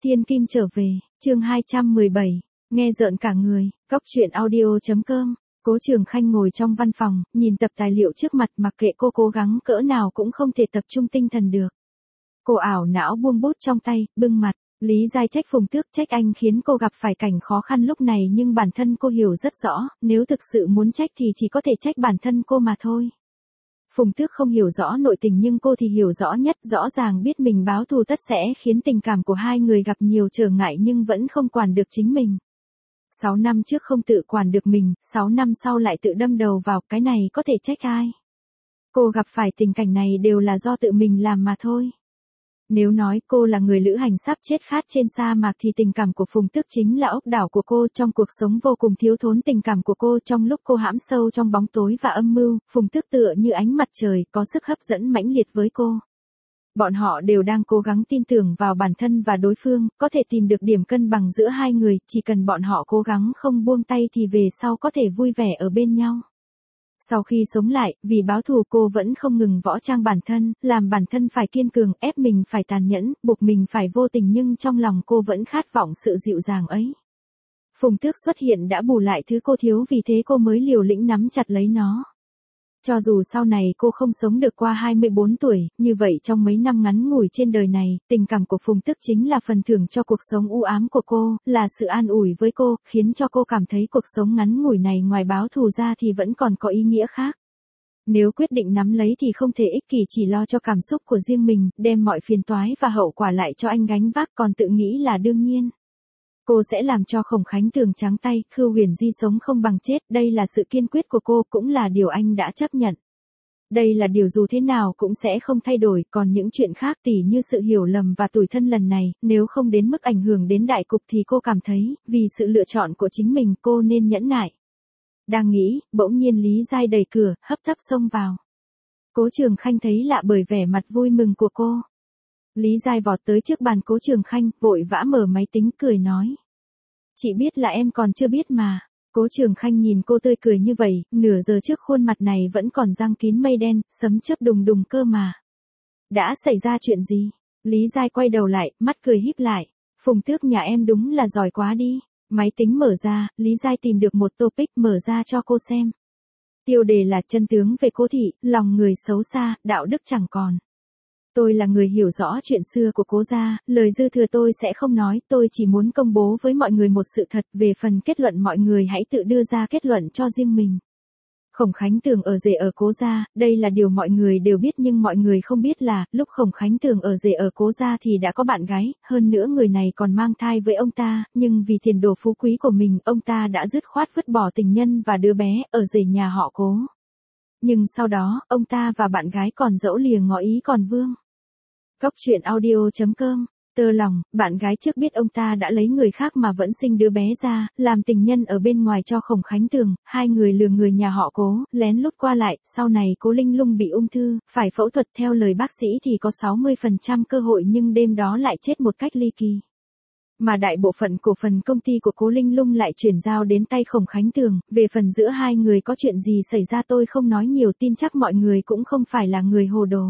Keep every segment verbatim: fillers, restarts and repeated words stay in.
Thiên Kim trở về, chương hai trăm mười bảy, nghe rợn cả người, cóc truyện audio.com. Cố Trường Khanh ngồi trong văn phòng, nhìn tập tài liệu trước mặt, mặc kệ cô cố gắng cỡ nào cũng không thể tập trung tinh thần được. Cô ảo não buông bút trong tay, bưng mặt, Lý Giai trách Phùng Tước, trách anh khiến cô gặp phải cảnh khó khăn lúc này, nhưng bản thân cô hiểu rất rõ, nếu thực sự muốn trách thì chỉ có thể trách bản thân cô mà thôi. Phùng Tước không hiểu rõ nội tình nhưng cô thì hiểu rõ nhất, rõ ràng biết mình báo thù tất sẽ khiến tình cảm của hai người gặp nhiều trở ngại nhưng vẫn không quản được chính mình. Sáu năm trước không tự quản được mình, sáu năm sau lại tự đâm đầu vào, cái này có thể trách ai? Cô gặp phải tình cảnh này đều là do tự mình làm mà thôi. Nếu nói cô là người lữ hành sắp chết khát trên sa mạc thì tình cảm của Phùng Tước chính là ốc đảo của cô. Trong cuộc sống vô cùng thiếu thốn tình cảm của cô, trong lúc cô hãm sâu trong bóng tối và âm mưu, Phùng Tước tựa như ánh mặt trời, có sức hấp dẫn mãnh liệt với cô. Bọn họ đều đang cố gắng tin tưởng vào bản thân và đối phương, có thể tìm được điểm cân bằng giữa hai người, chỉ cần bọn họ cố gắng không buông tay thì về sau có thể vui vẻ ở bên nhau. Sau khi sống lại, vì báo thù cô vẫn không ngừng võ trang bản thân, làm bản thân phải kiên cường, ép mình phải tàn nhẫn, buộc mình phải vô tình, nhưng trong lòng cô vẫn khát vọng sự dịu dàng ấy. Phùng Tước xuất hiện đã bù lại thứ cô thiếu, vì thế cô mới liều lĩnh nắm chặt lấy nó. Cho dù sau này cô không sống được qua hai mươi bốn tuổi, như vậy trong mấy năm ngắn ngủi trên đời này, tình cảm của Phùng Tước chính là phần thưởng cho cuộc sống u ám của cô, là sự an ủi với cô, khiến cho cô cảm thấy cuộc sống ngắn ngủi này ngoài báo thù ra thì vẫn còn có ý nghĩa khác. Nếu quyết định nắm lấy thì không thể ích kỷ chỉ lo cho cảm xúc của riêng mình, đem mọi phiền toái và hậu quả lại cho anh gánh vác, còn tự nghĩ là đương nhiên. Cô sẽ làm cho Khổng Khánh Tường trắng tay, Khưu Huyền Di sống không bằng chết, đây là sự kiên quyết của cô, cũng là điều anh đã chấp nhận. Đây là điều dù thế nào cũng sẽ không thay đổi, còn những chuyện khác tỉ như sự hiểu lầm và tủi thân lần này, nếu không đến mức ảnh hưởng đến đại cục thì cô cảm thấy, vì sự lựa chọn của chính mình cô nên nhẫn nại. Đang nghĩ, bỗng nhiên Lý Giai đẩy cửa, hấp tấp xông vào. Cố Trường Khanh thấy lạ bởi vẻ mặt vui mừng của cô. Lý Giai vọt tới trước bàn Cố Trường Khanh, vội vã mở máy tính, cười nói. Chị biết là em còn chưa biết mà. Cố Trường Khanh nhìn cô tươi cười như vậy, nửa giờ trước khuôn mặt này vẫn còn răng kín mây đen, sấm chớp đùng đùng cơ mà. Đã xảy ra chuyện gì? Lý Giai quay đầu lại, mắt cười híp lại. Phùng Tước nhà em đúng là giỏi quá đi. Máy tính mở ra, Lý Giai tìm được một topic, mở ra cho cô xem. Tiêu đề là chân tướng về Cố thị, lòng người xấu xa, đạo đức chẳng còn. Tôi là người hiểu rõ chuyện xưa của Cố gia, lời dư thừa tôi sẽ không nói, tôi chỉ muốn công bố với mọi người một sự thật, về phần kết luận mọi người hãy tự đưa ra kết luận cho riêng mình. Khổng Khánh Tường ở rể ở Cố gia, đây là điều mọi người đều biết, nhưng mọi người không biết là, lúc Khổng Khánh Tường ở rể ở Cố gia thì đã có bạn gái, hơn nữa người này còn mang thai với ông ta, nhưng vì tiền đồ phú quý của mình, ông ta đã dứt khoát vứt bỏ tình nhân và đứa bé, ở rể nhà họ Cố. Nhưng sau đó, ông ta và bạn gái còn dẫu lìa ngõ ý còn vương. Cóc truyện audio.com. Tơ lòng, bạn gái trước biết ông ta đã lấy người khác mà vẫn sinh đứa bé ra, làm tình nhân ở bên ngoài cho Khổng Khánh Tường, hai người lừa người nhà họ Cố, lén lút qua lại, sau này Cố Linh Lung bị ung thư, phải phẫu thuật, theo lời bác sĩ thì có sáu mươi phần trăm cơ hội nhưng đêm đó lại chết một cách ly kỳ. Mà đại bộ phận cổ phần công ty của Cố Linh Lung lại chuyển giao đến tay Khổng Khánh Tường, về phần giữa hai người có chuyện gì xảy ra tôi không nói nhiều, tin chắc mọi người cũng không phải là người hồ đồ.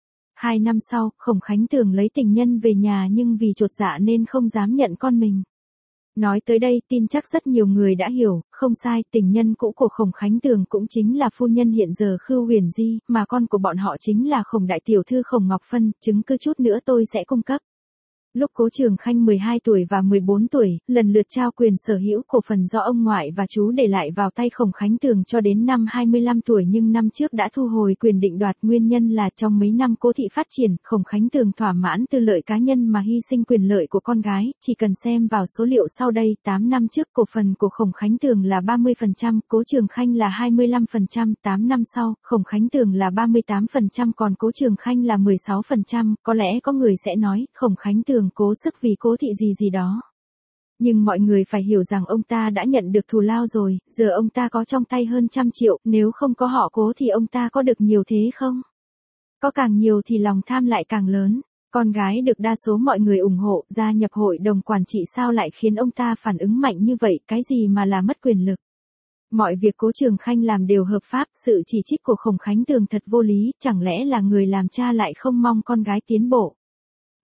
Hai năm sau, Khổng Khánh Tường lấy tình nhân về nhà nhưng vì chột dạ nên không dám nhận con mình. Nói tới đây, tin chắc rất nhiều người đã hiểu, không sai, tình nhân cũ của Khổng Khánh Tường cũng chính là phu nhân hiện giờ Khưu Huyền Di, mà con của bọn họ chính là Khổng đại tiểu thư Khổng Ngọc Phân, chứng cứ chút nữa tôi sẽ cung cấp. Lúc Cố Trường Khanh mười hai tuổi và mười bốn tuổi, lần lượt trao quyền sở hữu cổ phần do ông ngoại và chú để lại vào tay Khổng Khánh Tường cho đến năm hai mươi lăm tuổi, nhưng năm trước đã thu hồi quyền định đoạt, nguyên nhân là trong mấy năm Cố thị phát triển, Khổng Khánh Tường thỏa mãn tư lợi cá nhân mà hy sinh quyền lợi của con gái, chỉ cần xem vào số liệu sau đây, tám năm trước cổ phần của Khổng Khánh Tường là ba mươi phần trăm, Cố Trường Khanh là hai mươi lăm phần trăm, tám năm sau, Khổng Khánh Tường là ba mươi tám phần trăm còn Cố Trường Khanh là mười sáu phần trăm, có lẽ có người sẽ nói, Khổng Khánh Tường cố sức vì Cố thị gì gì đó. Nhưng mọi người phải hiểu rằng ông ta đã nhận được thù lao rồi, giờ ông ta có trong tay hơn trăm triệu, nếu không có họ Cố thì ông ta có được nhiều thế không? Có càng nhiều thì lòng tham lại càng lớn. Con gái được đa số mọi người ủng hộ, gia nhập hội đồng quản trị sao lại khiến ông ta phản ứng mạnh như vậy, cái gì mà là mất quyền lực. Mọi việc Cố Trường Khanh làm đều hợp pháp, sự chỉ trích của Khổng Khánh Tường thật vô lý, chẳng lẽ là người làm cha lại không mong con gái tiến bộ.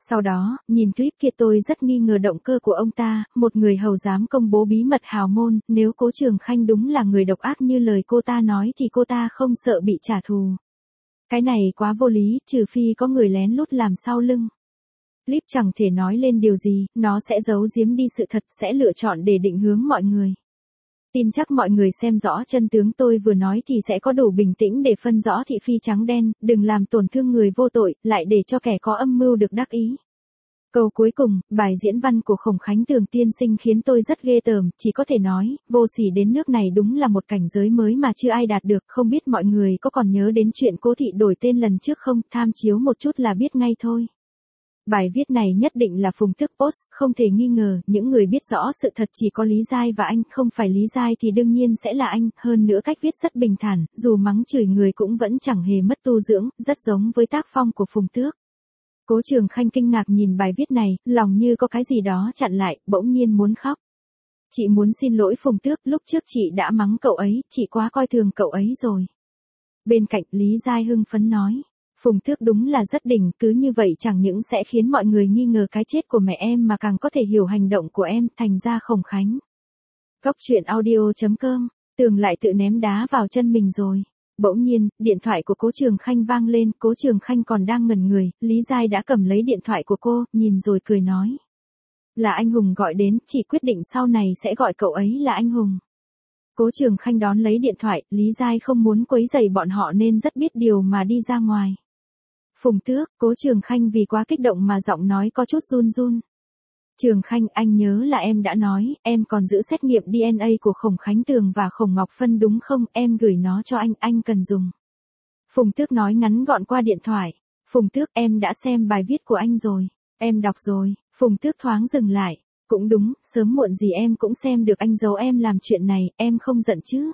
Sau đó, nhìn clip kia tôi rất nghi ngờ động cơ của ông ta, một người hầu dám công bố bí mật hào môn, nếu Cố Trường Khanh đúng là người độc ác như lời cô ta nói thì cô ta không sợ bị trả thù. Cái này quá vô lý, trừ phi có người lén lút làm sau lưng. Clip chẳng thể nói lên điều gì, nó sẽ giấu giếm đi sự thật, sẽ lựa chọn để định hướng mọi người. Tin chắc mọi người xem rõ chân tướng tôi vừa nói thì sẽ có đủ bình tĩnh để phân rõ thị phi trắng đen, đừng làm tổn thương người vô tội, lại để cho kẻ có âm mưu được đắc ý. Câu cuối cùng, bài diễn văn của Khổng Khánh Tường tiên sinh khiến tôi rất ghê tởm, chỉ có thể nói, vô sỉ đến nước này đúng là một cảnh giới mới mà chưa ai đạt được, không biết mọi người có còn nhớ đến chuyện Cố Thị đổi tên lần trước không, tham chiếu một chút là biết ngay thôi. Bài viết này nhất định là Phùng Tước post, không thể nghi ngờ, những người biết rõ sự thật chỉ có Lý Giai và anh, không phải Lý Giai thì đương nhiên sẽ là anh, hơn nữa cách viết rất bình thản, dù mắng chửi người cũng vẫn chẳng hề mất tu dưỡng, rất giống với tác phong của Phùng Tước. Cố Trường Khanh kinh ngạc nhìn bài viết này, lòng như có cái gì đó chặn lại, bỗng nhiên muốn khóc. Chị muốn xin lỗi Phùng Tước, lúc trước chị đã mắng cậu ấy, chị quá coi thường cậu ấy rồi. Bên cạnh Lý Giai hưng phấn nói. Phùng Tước đúng là rất đỉnh, cứ như vậy chẳng những sẽ khiến mọi người nghi ngờ cái chết của mẹ em mà càng có thể hiểu hành động của em, thành ra Khổng Khánh. Góc truyện audio chấm com, Tường lại tự ném đá vào chân mình rồi. Bỗng nhiên, điện thoại của Cố Trường Khanh vang lên, Cố Trường Khanh còn đang ngẩn người, Lý Giai đã cầm lấy điện thoại của cô, nhìn rồi cười nói. Là anh Hùng gọi đến, chị quyết định sau này sẽ gọi cậu ấy là anh Hùng. Cố Trường Khanh đón lấy điện thoại, Lý Giai không muốn quấy rầy bọn họ nên rất biết điều mà đi ra ngoài. Phùng Tước, Cố Trường Khanh vì quá kích động mà giọng nói có chút run run. Trường Khanh, anh nhớ là em đã nói, em còn giữ xét nghiệm đê en a của Khổng Khánh Tường và Khổng Ngọc Phân đúng không, em gửi nó cho anh, anh cần dùng. Phùng Tước nói ngắn gọn qua điện thoại. Phùng Tước, em đã xem bài viết của anh rồi, em đọc rồi. Phùng Tước thoáng dừng lại. Cũng đúng, sớm muộn gì em cũng xem được anh giấu em làm chuyện này, em không giận chứ.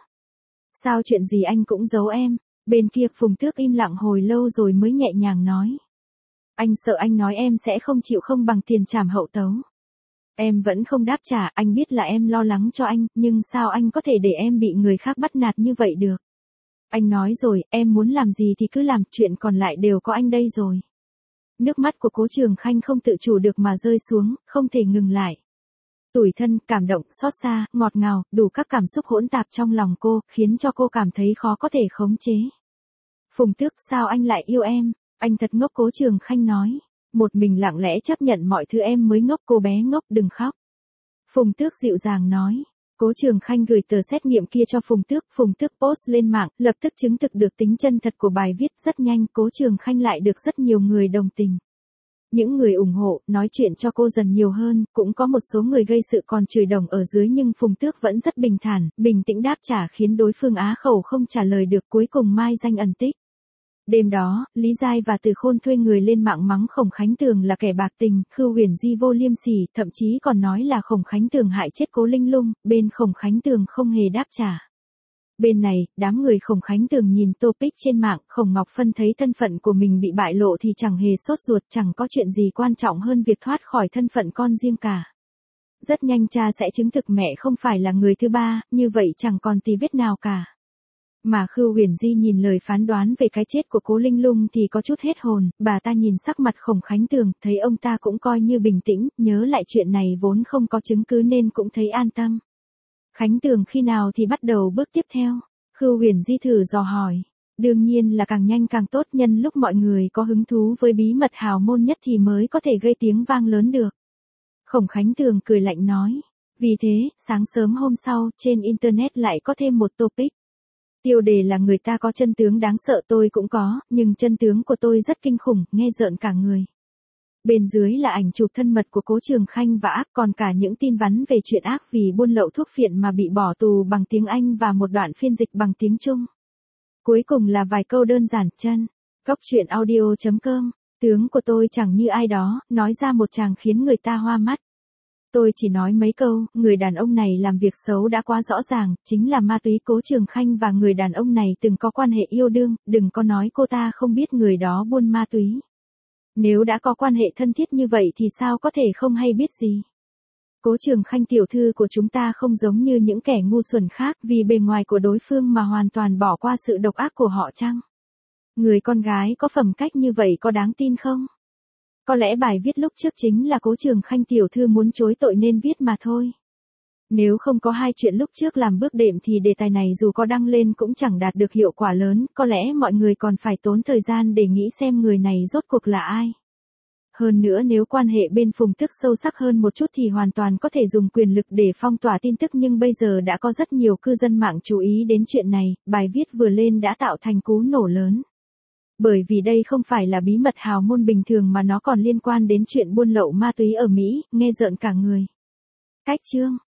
Sao chuyện gì anh cũng giấu em. Bên kia Phùng Tước im lặng hồi lâu rồi mới nhẹ nhàng nói. Anh sợ anh nói em sẽ không chịu không bằng tiền trảm hậu tấu. Em vẫn không đáp trả, anh biết là em lo lắng cho anh, nhưng sao anh có thể để em bị người khác bắt nạt như vậy được. Anh nói rồi, em muốn làm gì thì cứ làm, chuyện còn lại đều có anh đây rồi. Nước mắt của Cố Trường Khanh không tự chủ được mà rơi xuống, không thể ngừng lại. Tủi thân, cảm động, xót xa, ngọt ngào, đủ các cảm xúc hỗn tạp trong lòng cô, khiến cho cô cảm thấy khó có thể khống chế. Phùng Tước, sao anh lại yêu em? Anh thật ngốc, Cố Trường Khanh nói. Một mình lặng lẽ chấp nhận mọi thứ em mới ngốc, cô bé ngốc, đừng khóc. Phùng Tước dịu dàng nói. Cố Trường Khanh gửi tờ xét nghiệm kia cho Phùng Tước, Phùng Tước post lên mạng, lập tức chứng thực được tính chân thật của bài viết, rất nhanh, Cố Trường Khanh lại được rất nhiều người đồng tình. Những người ủng hộ, nói chuyện cho cô dần nhiều hơn, cũng có một số người gây sự còn chửi đồng ở dưới nhưng Phùng Tước vẫn rất bình thản, bình tĩnh đáp trả khiến đối phương á khẩu không trả lời được, cuối cùng mai danh ẩn tích. Đêm đó, Lý Giai và Từ Khôn thuê người lên mạng mắng Khổng Khánh Tường là kẻ bạc tình, Khưu Huyền Di vô liêm sỉ, thậm chí còn nói là Khổng Khánh Tường hại chết Cố Linh Lung, bên Khổng Khánh Tường không hề đáp trả. Bên này, đám người Khổng Khánh Tường nhìn topic trên mạng, Khổng Ngọc Phân thấy thân phận của mình bị bại lộ thì chẳng hề sốt ruột, chẳng có chuyện gì quan trọng hơn việc thoát khỏi thân phận con riêng cả. Rất nhanh cha sẽ chứng thực mẹ không phải là người thứ ba, như vậy chẳng còn tì vết nào cả. Mà Khưu Huyền Di nhìn lời phán đoán về cái chết của Cố Linh Lung thì có chút hết hồn, bà ta nhìn sắc mặt Khổng Khánh Tường, thấy ông ta cũng coi như bình tĩnh, nhớ lại chuyện này vốn không có chứng cứ nên cũng thấy an tâm. Khánh Tường khi nào thì bắt đầu bước tiếp theo? Khưu Huyền Di thử dò hỏi. Đương nhiên là càng nhanh càng tốt, nhân lúc mọi người có hứng thú với bí mật hào môn nhất thì mới có thể gây tiếng vang lớn được. Khổng Khánh Tường cười lạnh nói. Vì thế, sáng sớm hôm sau, trên Internet lại có thêm một topic. Tiêu đề là người ta có chân tướng đáng sợ, tôi cũng có, nhưng chân tướng của tôi rất kinh khủng, nghe rợn cả người. Bên dưới là ảnh chụp thân mật của Cố Trường Khanh và ác, còn cả những tin vắn về chuyện ác vì buôn lậu thuốc phiện mà bị bỏ tù bằng tiếng Anh và một đoạn phiên dịch bằng tiếng Trung. Cuối cùng là vài câu đơn giản, chân. Góc truyện audio chấm com, tướng của tôi chẳng như ai đó, nói ra một tràng khiến người ta hoa mắt. Tôi chỉ nói mấy câu, người đàn ông này làm việc xấu đã quá rõ ràng, chính là ma túy. Cố Trường Khanh và người đàn ông này từng có quan hệ yêu đương, đừng có nói cô ta không biết người đó buôn ma túy. Nếu đã có quan hệ thân thiết như vậy thì sao có thể không hay biết gì. Cố Trường Khanh tiểu thư của chúng ta không giống như những kẻ ngu xuẩn khác vì bề ngoài của đối phương mà hoàn toàn bỏ qua sự độc ác của họ chăng? Người con gái có phẩm cách như vậy có đáng tin không? có lẽ bài viết lúc trước chính là Cố Trường Khanh tiểu thư muốn chối tội nên viết mà thôi. Nếu không có hai chuyện lúc trước làm bước đệm thì đề tài này dù có đăng lên cũng chẳng đạt được hiệu quả lớn, có lẽ mọi người còn phải tốn thời gian để nghĩ xem người này rốt cuộc là ai. Hơn nữa nếu quan hệ bên Phùng Thức sâu sắc hơn một chút thì hoàn toàn có thể dùng quyền lực để phong tỏa tin tức, nhưng bây giờ đã có rất nhiều cư dân mạng chú ý đến chuyện này, bài viết vừa lên đã tạo thành cú nổ lớn. Bởi vì đây không phải là bí mật hào môn bình thường mà nó còn liên quan đến chuyện buôn lậu ma túy ở Mỹ, nghe rợn cả người. Cách chương